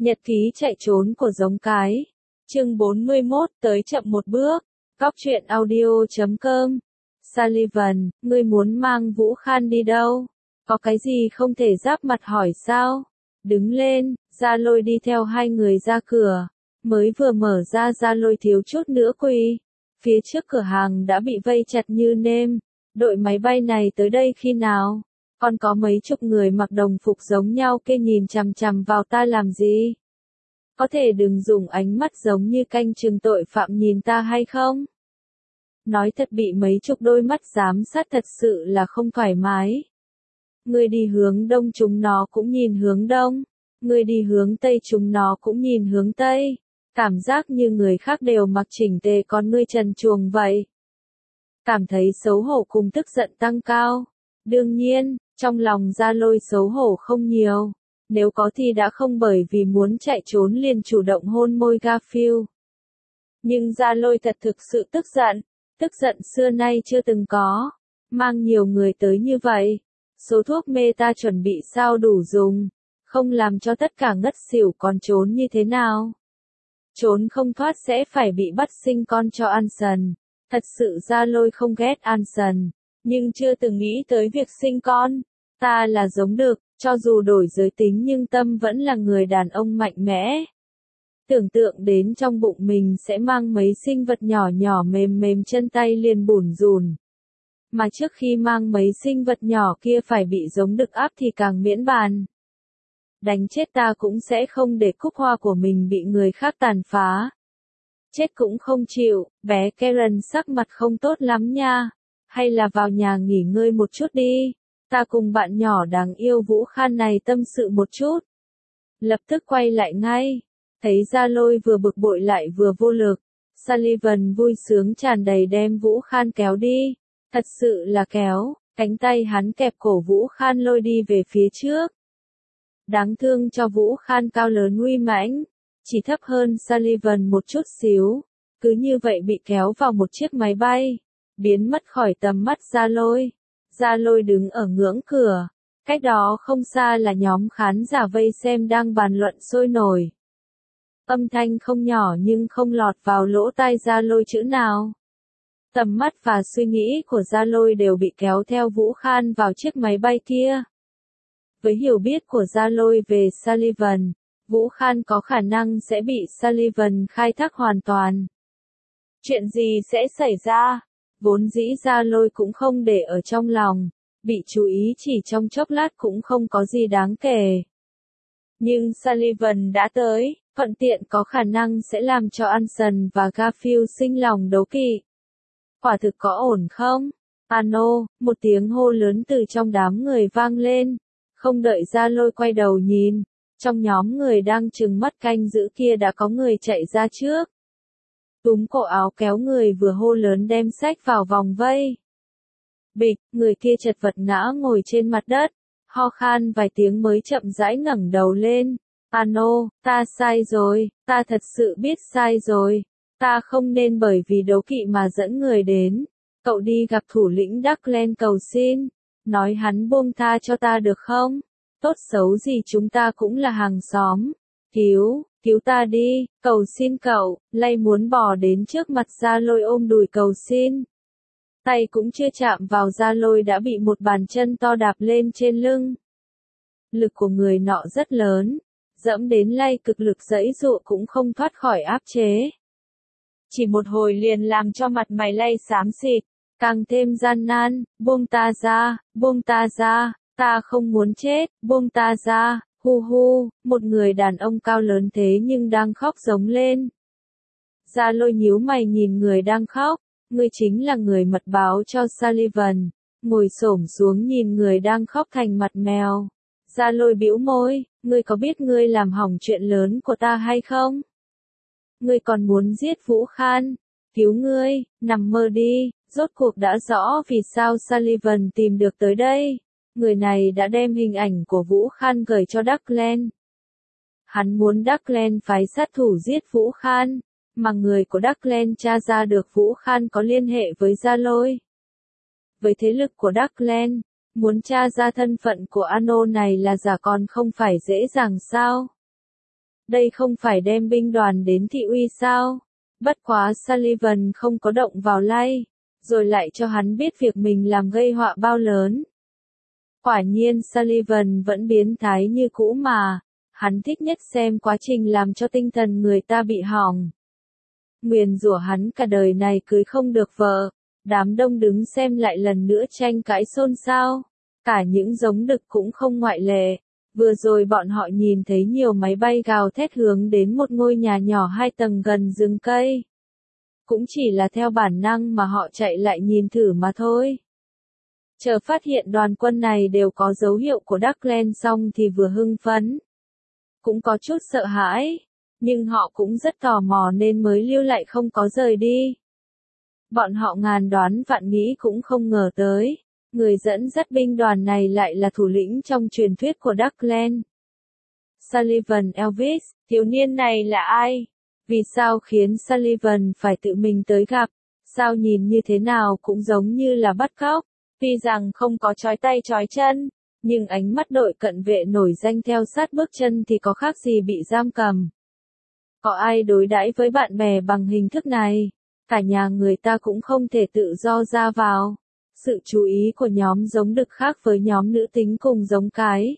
Nhật ký chạy trốn của giống cái. Chương 41, tới chậm một bước. Góc truyện audio.com. Sullivan, ngươi muốn mang Vũ Khan đi đâu? Có cái gì không thể giáp mặt hỏi sao? Đứng lên, Gia Lôi đi theo hai người ra cửa. Mới vừa mở ra, Gia Lôi thiếu chút nữa quỳ. Phía trước cửa hàng đã bị vây chặt như nêm. Đội máy bay này tới đây khi nào? Còn có mấy chục người mặc đồng phục giống nhau kia nhìn chằm chằm vào ta làm gì? Có thể đừng dùng ánh mắt giống như canh chừng tội phạm nhìn ta hay không? Nói thật, bị mấy chục đôi mắt giám sát thật sự là không thoải mái. Người đi hướng đông chúng nó cũng nhìn hướng đông, người đi hướng tây chúng nó cũng nhìn hướng tây. Cảm giác như người khác đều mặc chỉnh tề còn ngươi trần truồng vậy. Cảm thấy xấu hổ cùng tức giận tăng cao. Đương nhiên, trong lòng Gia Lôi xấu hổ không nhiều. Nếu có thì đã không bởi vì muốn chạy trốn liền chủ động hôn môi Garfield. Nhưng Gia Lôi thật thực sự tức giận xưa nay chưa từng có. Mang nhiều người tới như vậy, số thuốc mê ta chuẩn bị sao đủ dùng, không làm cho tất cả ngất xỉu còn trốn như thế nào? Trốn không thoát sẽ phải bị bắt sinh con cho Anson. Thật sự Gia Lôi không ghét Anson, nhưng chưa từng nghĩ tới việc sinh con. Ta là giống được, cho dù đổi giới tính nhưng tâm vẫn là người đàn ông mạnh mẽ. Tưởng tượng đến trong bụng mình sẽ mang mấy sinh vật nhỏ nhỏ mềm mềm chân tay liền bủn rủn. Mà trước khi mang mấy sinh vật nhỏ kia phải bị giống đực áp thì càng miễn bàn. Đánh chết ta cũng sẽ không để cúc hoa của mình bị người khác tàn phá. Chết cũng không chịu, bé Karen sắc mặt không tốt lắm nha. Hay là vào nhà nghỉ ngơi một chút đi. Ta cùng bạn nhỏ đáng yêu Vũ Khan này tâm sự một chút. Lập tức quay lại ngay. Thấy Gia Lôi vừa bực bội lại vừa vô lực. Sullivan vui sướng tràn đầy đem Vũ Khan kéo đi. Thật sự là kéo, cánh tay hắn kẹp cổ Vũ Khan lôi đi về phía trước. Đáng thương cho Vũ Khan cao lớn uy mãnh, chỉ thấp hơn Sullivan một chút xíu. Cứ như vậy bị kéo vào một chiếc máy bay, biến mất khỏi tầm mắt Gia Lôi. Gia Lôi đứng ở ngưỡng cửa, cách đó không xa là nhóm khán giả vây xem đang bàn luận sôi nổi. Âm thanh không nhỏ nhưng không lọt vào lỗ tai Gia Lôi chữ nào. Tầm mắt và suy nghĩ của Gia Lôi đều bị kéo theo Vũ Khan vào chiếc máy bay kia. Với hiểu biết của Gia Lôi về Sullivan, Vũ Khan có khả năng sẽ bị Sullivan khai thác hoàn toàn. Chuyện gì sẽ xảy ra? Vốn dĩ Gia Lôi cũng không để ở trong lòng, bị chú ý chỉ trong chốc lát cũng không có gì đáng kể. Nhưng Sullivan đã tới, thuận tiện có khả năng sẽ làm cho Anson và Garfield sinh lòng đố kỵ. Quả thực có ổn không? Ano, một tiếng hô lớn từ trong đám người vang lên. Không đợi Gia Lôi quay đầu nhìn, trong nhóm người đang trừng mắt canh giữ kia đã có người chạy ra trước. Túm cổ áo kéo người vừa hô lớn đem sách vào vòng vây. Bịch, người kia chật vật ngã ngồi trên mặt đất, ho khan vài tiếng mới chậm rãi ngẩng đầu lên. Ano, ta sai rồi, ta thật sự biết sai rồi. Ta không nên bởi vì đố kỵ mà dẫn người đến. Cậu đi gặp thủ lĩnh Darkland cầu xin. Nói hắn buông tha cho ta được không? Tốt xấu gì chúng ta cũng là hàng xóm. Cứu ta đi, cầu xin cậu. Lay muốn bò đến trước mặt Gia Lôi ôm đùi cầu xin. Tay cũng chưa chạm vào Gia Lôi đã bị một bàn chân to đạp lên trên lưng. Lực của người nọ rất lớn. Dẫm đến Lay cực lực giãy giụa cũng không thoát khỏi áp chế. Chỉ một hồi liền làm cho mặt mày Lay xám xịt, càng thêm gian nan. Buông ta ra, ta không muốn chết, buông ta ra, hu hu, một người đàn ông cao lớn thế nhưng đang khóc giống lên. Gia Lôi nhíu mày nhìn người đang khóc, ngươi chính là người mật báo cho Sullivan, ngồi xổm xuống nhìn người đang khóc thành mặt mèo. Gia Lôi bĩu môi, ngươi có biết ngươi làm hỏng chuyện lớn của ta hay không? Ngươi còn muốn giết Vũ Khan, cứu ngươi, nằm mơ đi. Rốt cuộc đã rõ vì sao Sullivan tìm được tới đây. Người này đã đem hình ảnh của Vũ Khan gửi cho Darkland. Hắn muốn Darkland phái sát thủ giết Vũ Khan, mà người của Darkland tra ra được Vũ Khan có liên hệ với Gia Lôi. Với thế lực của Darkland, muốn tra ra thân phận của Ano này là giả còn không phải dễ dàng sao? Đây không phải đem binh đoàn đến thị uy sao? Bất quá Sullivan không có động vào lay, rồi lại cho hắn biết việc mình làm gây họa bao lớn. Quả nhiên Sullivan vẫn biến thái như cũ mà, hắn thích nhất xem quá trình làm cho tinh thần người ta bị hỏng. Nguyền rủa hắn cả đời này cưới không được vợ, đám đông đứng xem lại lần nữa tranh cãi xôn xao, cả những giống đực cũng không ngoại lệ. Vừa rồi bọn họ nhìn thấy nhiều máy bay gào thét hướng đến một ngôi nhà nhỏ 2 tầng gần rừng cây. Cũng chỉ là theo bản năng mà họ chạy lại nhìn thử mà thôi. Chờ phát hiện đoàn quân này đều có dấu hiệu của Darkland xong thì vừa hưng phấn, cũng có chút sợ hãi, nhưng họ cũng rất tò mò nên mới lưu lại không có rời đi. Bọn họ ngàn đoán vạn nghĩ cũng không ngờ tới, người dẫn dắt binh đoàn này lại là thủ lĩnh trong truyền thuyết của Darkland. Sullivan Elvis, thiếu niên này là ai? Vì sao khiến Sullivan phải tự mình tới gặp? Sao nhìn như thế nào cũng giống như là bắt cóc? Tuy rằng không có trói tay trói chân, nhưng ánh mắt đội cận vệ nổi danh theo sát bước chân thì có khác gì bị giam cầm. Có ai đối đãi với bạn bè bằng hình thức này? Cả nhà người ta cũng không thể tự do ra vào. Sự chú ý của nhóm giống đực khác với nhóm nữ tính cùng giống cái.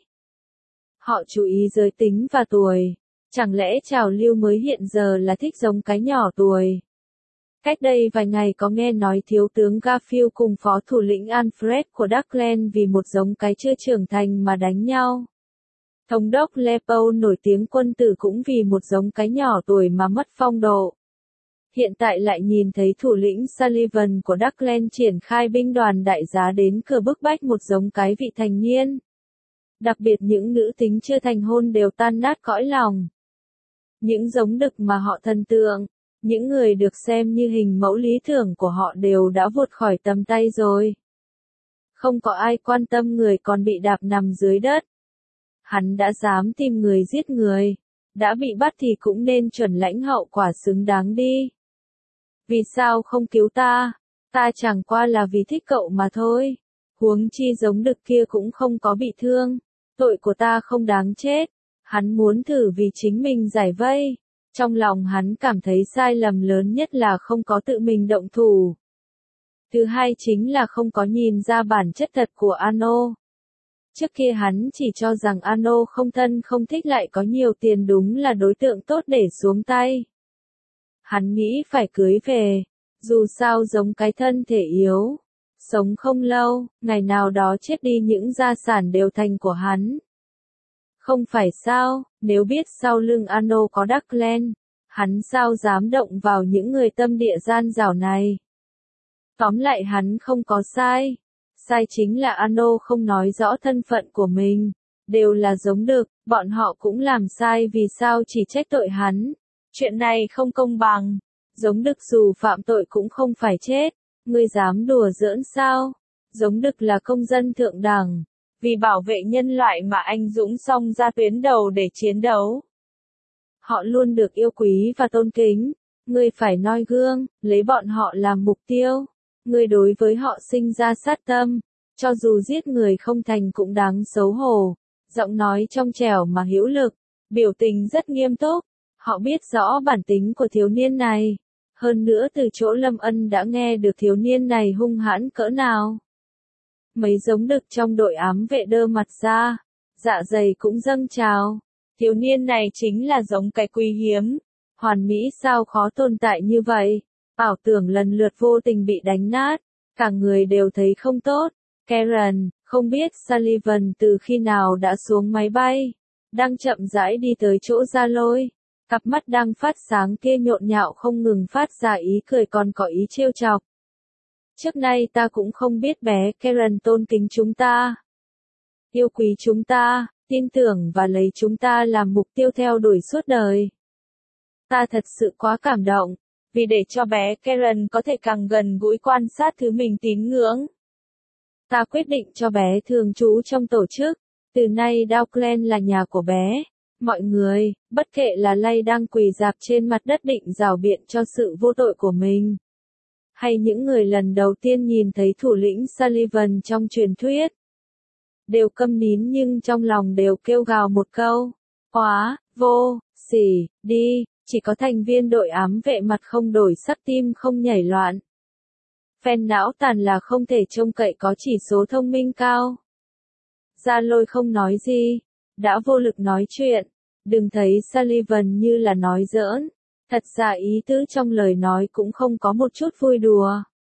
Họ chú ý giới tính và tuổi. Chẳng lẽ trào lưu mới hiện giờ là thích giống cái nhỏ tuổi? Cách đây vài ngày có nghe nói thiếu tướng Garfield cùng phó thủ lĩnh Alfred của Darkland vì một giống cái chưa trưởng thành mà đánh nhau. Thống đốc Leopold nổi tiếng quân tử cũng vì một giống cái nhỏ tuổi mà mất phong độ. Hiện tại lại nhìn thấy thủ lĩnh Sullivan của Darkland triển khai binh đoàn đại giá đến cửa bức bách một giống cái vị thành niên. Đặc biệt những nữ tính chưa thành hôn đều tan nát cõi lòng. Những giống đực mà họ thần tượng, những người được xem như hình mẫu lý tưởng của họ đều đã vụt khỏi tầm tay rồi. Không có ai quan tâm người còn bị đạp nằm dưới đất. Hắn đã dám tìm người giết người, đã bị bắt thì cũng nên chuẩn lãnh hậu quả xứng đáng đi. Vì sao không cứu ta? Ta chẳng qua là vì thích cậu mà thôi. Huống chi giống đực kia cũng không có bị thương. Tội của ta không đáng chết. Hắn muốn thử vì chính mình giải vây. Trong lòng hắn cảm thấy sai lầm lớn nhất là không có tự mình động thủ. Thứ hai chính là không có nhìn ra bản chất thật của Ano. Trước kia hắn chỉ cho rằng Ano không thân không thích lại có nhiều tiền đúng là đối tượng tốt để xuống tay. Hắn nghĩ phải cưới về, dù sao giống cái thân thể yếu, sống không lâu, ngày nào đó chết đi những gia sản đều thành của hắn. Không phải sao, nếu biết sau lưng Ano có Darkland, hắn sao dám động vào những người tâm địa gian dảo này. Tóm lại hắn không có sai. Sai chính là Ano không nói rõ thân phận của mình. Đều là giống đực, bọn họ cũng làm sai vì sao chỉ trách tội hắn. Chuyện này không công bằng. Giống đực dù phạm tội cũng không phải chết. Ngươi dám đùa giỡn sao? Giống đực là công dân thượng đẳng. Vì bảo vệ nhân loại mà anh dũng xông ra tuyến đầu để chiến đấu. Họ luôn được yêu quý và tôn kính. Ngươi phải noi gương, lấy bọn họ làm mục tiêu. Ngươi đối với họ sinh ra sát tâm. Cho dù giết người không thành cũng đáng xấu hổ. Giọng nói trong trẻo mà hữu lực. Biểu tình rất nghiêm túc. Họ biết rõ bản tính của thiếu niên này. Hơn nữa từ chỗ Lâm Ân đã nghe được thiếu niên này hung hãn cỡ nào. Mấy giống đực trong đội ám vệ đơ mặt ra, dạ dày cũng dâng trào. Thiếu niên này chính là giống cái quý hiếm. Hoàn mỹ sao khó tồn tại như vậy. Ảo tưởng lần lượt vô tình bị đánh nát. Cả người đều thấy không tốt. Karen, không biết Sullivan từ khi nào đã xuống máy bay. Đang chậm rãi đi tới chỗ Gia Lôi. Cặp mắt đang phát sáng kia nhộn nhạo không ngừng phát ra ý cười còn có ý trêu chọc. Trước nay ta cũng không biết bé Karen tôn kính chúng ta. Yêu quý chúng ta, tin tưởng và lấy chúng ta làm mục tiêu theo đuổi suốt đời. Ta thật sự quá cảm động, vì để cho bé Karen có thể càng gần gũi quan sát thứ mình tín ngưỡng. Ta quyết định cho bé thường trú trong tổ chức, từ nay Darkland là nhà của bé. Mọi người, bất kể là Lay đang quỳ rạp trên mặt đất định rảo biện cho sự vô tội của mình. Hay những người lần đầu tiên nhìn thấy thủ lĩnh Sullivan trong truyền thuyết. Đều câm nín nhưng trong lòng đều kêu gào một câu. Quá, vô, xỉ, đi, chỉ có thành viên đội ám vệ mặt không đổi sắc tim không nhảy loạn. Phen não tàn là không thể trông cậy có chỉ số thông minh cao. Gia Lôi không nói gì, đã vô lực nói chuyện, đừng thấy Sullivan như là nói giỡn, thật ra ý tứ trong lời nói cũng không có một chút vui đùa.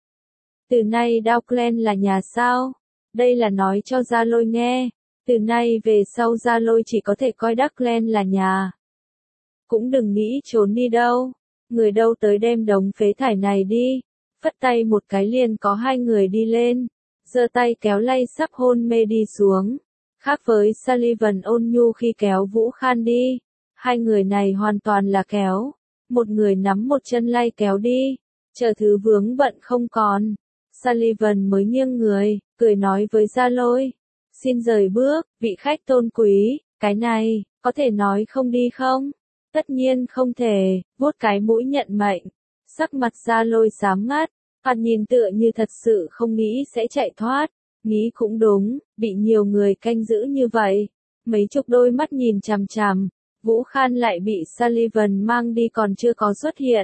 Từ nay Dockland là nhà sao? Đây là nói cho Gia Lôi nghe, từ nay về sau Gia Lôi chỉ có thể coi Dockland là nhà. Cũng đừng nghĩ trốn đi đâu, người đâu tới đem đống phế thải này đi. Phất tay một cái liền có hai người đi lên, giơ tay kéo lay sắp hôn mê đi xuống. Khác với Sullivan ôn nhu khi kéo Vũ Khan đi, hai người này hoàn toàn là kéo. Một người nắm một chân lay kéo đi, chờ thứ vướng bận không còn. Sullivan mới nghiêng người, cười nói với Gia Lôi. Xin rời bước, vị khách tôn quý, cái này, có thể nói không đi không? Tất nhiên không thể, vuốt cái mũi nhận mệnh. Sắc mặt Gia Lôi xám ngắt, thoạt nhìn tựa như thật sự không nghĩ sẽ chạy thoát. Nghĩ cũng đúng, bị nhiều người canh giữ như vậy. Mấy chục đôi mắt nhìn chằm chằm, Vũ Khan lại bị Sullivan mang đi còn chưa có xuất hiện.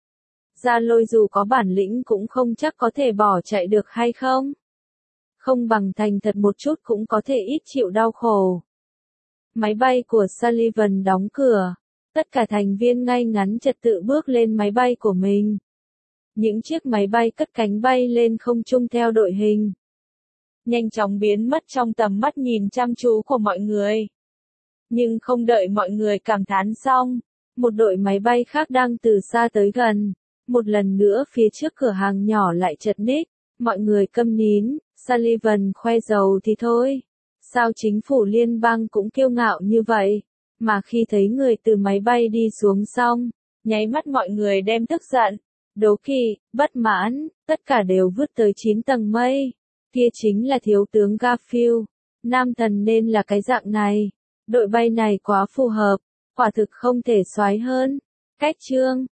Gia Lôi dù có bản lĩnh cũng không chắc có thể bỏ chạy được hay không. Không bằng thành thật một chút cũng có thể ít chịu đau khổ. Máy bay của Sullivan đóng cửa. Tất cả thành viên ngay ngắn trật tự bước lên máy bay của mình. Những chiếc máy bay cất cánh bay lên không trung theo đội hình. Nhanh chóng biến mất trong tầm mắt nhìn chăm chú của mọi người. Nhưng không đợi mọi người cảm thán xong, một đội máy bay khác đang từ xa tới gần. Một lần nữa phía trước cửa hàng nhỏ lại chật ních, mọi người câm nín, Sullivan khoe dầu thì thôi. Sao chính phủ liên bang cũng kiêu ngạo như vậy? Mà khi thấy người từ máy bay đi xuống xong, nháy mắt mọi người đem tức giận, đố kỵ, bất mãn, tất cả đều vứt tới 9 tầng mây. Kia chính là thiếu tướng Garfield, nam thần nên là cái dạng này. Đội bay này quá phù hợp, quả thực không thể soái hơn. Cách chương